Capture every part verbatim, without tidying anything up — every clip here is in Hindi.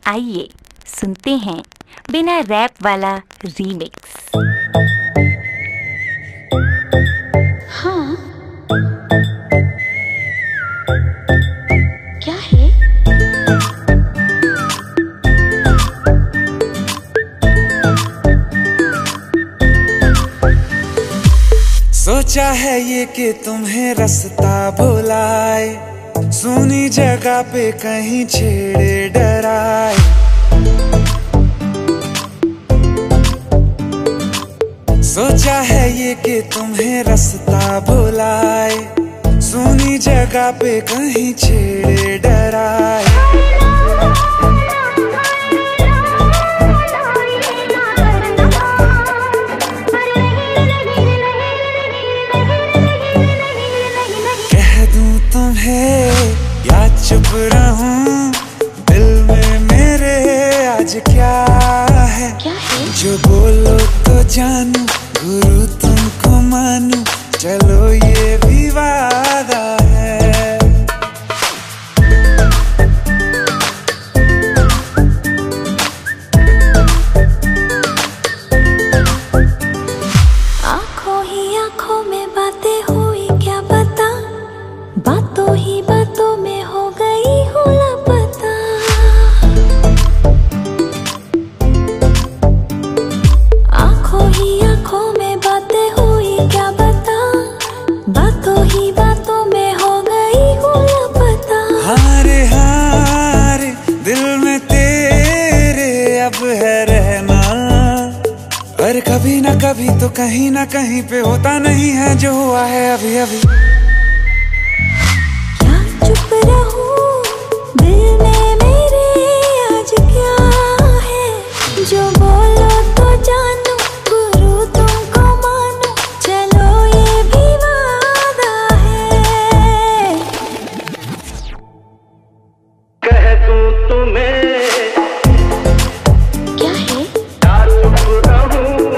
आइए सुनते हैं बिना रैप वाला रीमिक्स। हाँ, क्या है? सोचा है ये कि तुम्हें रास्ता भुलाए, सुनी जगह पे कहीं छेड़े डराए। सोचा है ये कि तुम्हें रास्ता भुलाए, सुनी जगह पे कहीं छेड़े डराए। कह दूं तुम्हें या चुप रहूं, दिल में मेरे आज क्या है? क्या है? जो बोलो तो जानू, गुरु तुमको मानू, चलो ये भी वादा है। आँखों ही आँखों में बातें हुई क्या पता, बातों ही बातों में हो गई हूँ लापता। आँखों ही आँखों में बातें हुई क्या पता, बातों ही बातों में हो गई हूँ लापता। हारे हारे दिल में तेरे अब है रहना, और कभी ना कभी तो कहीं ना कहीं पे होता नहीं है जो हुआ है अभी अभी। क्या चुप रहूं, दिल में मेरे आज क्या है? जो बोलो तो जानू, गुरु तुमको मानू, चलो ये भी वादा है। कह दूं तुम्हें क्या है? या चुप रहूं,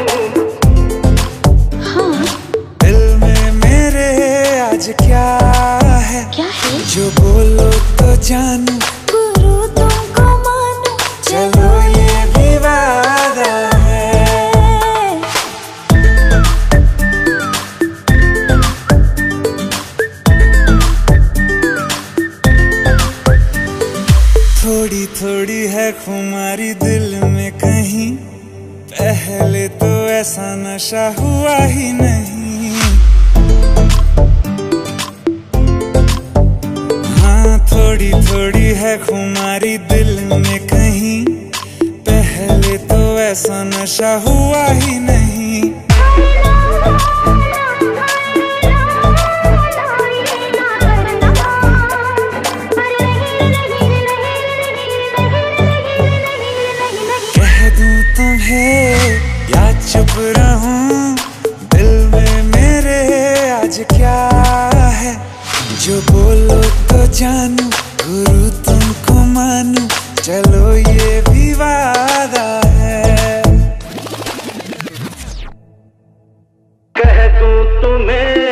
हाँ, दिल में मेरे आज क्या है? क्या है? जो बोलो तो जानू, गुरु तुमको मानू, चलो ये भी वादा है। थोड़ी थोड़ी है खुमारी दिल में कहीं, पहले तो ऐसा नशा हुआ ही नहीं। हाँ, थोड़ी थोड़ी है खुमारी दिल में कहीं, पहले तो ऐसा नशा हुआ ही नहीं। कह दूं तुम्हें या चुप रहूं, दिल में मेरे आज क्या है? जो बोलो तो जानू, गुरु तुमको मानू, चलो ये भी वादा है। कह दूं तुम्हें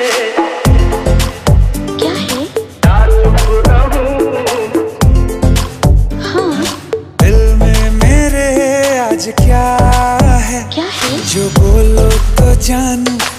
क्या है? या चुप रहूं, हाँ, दिल में मेरे आज क्या है? क्या है? जो बोलो तो जानू,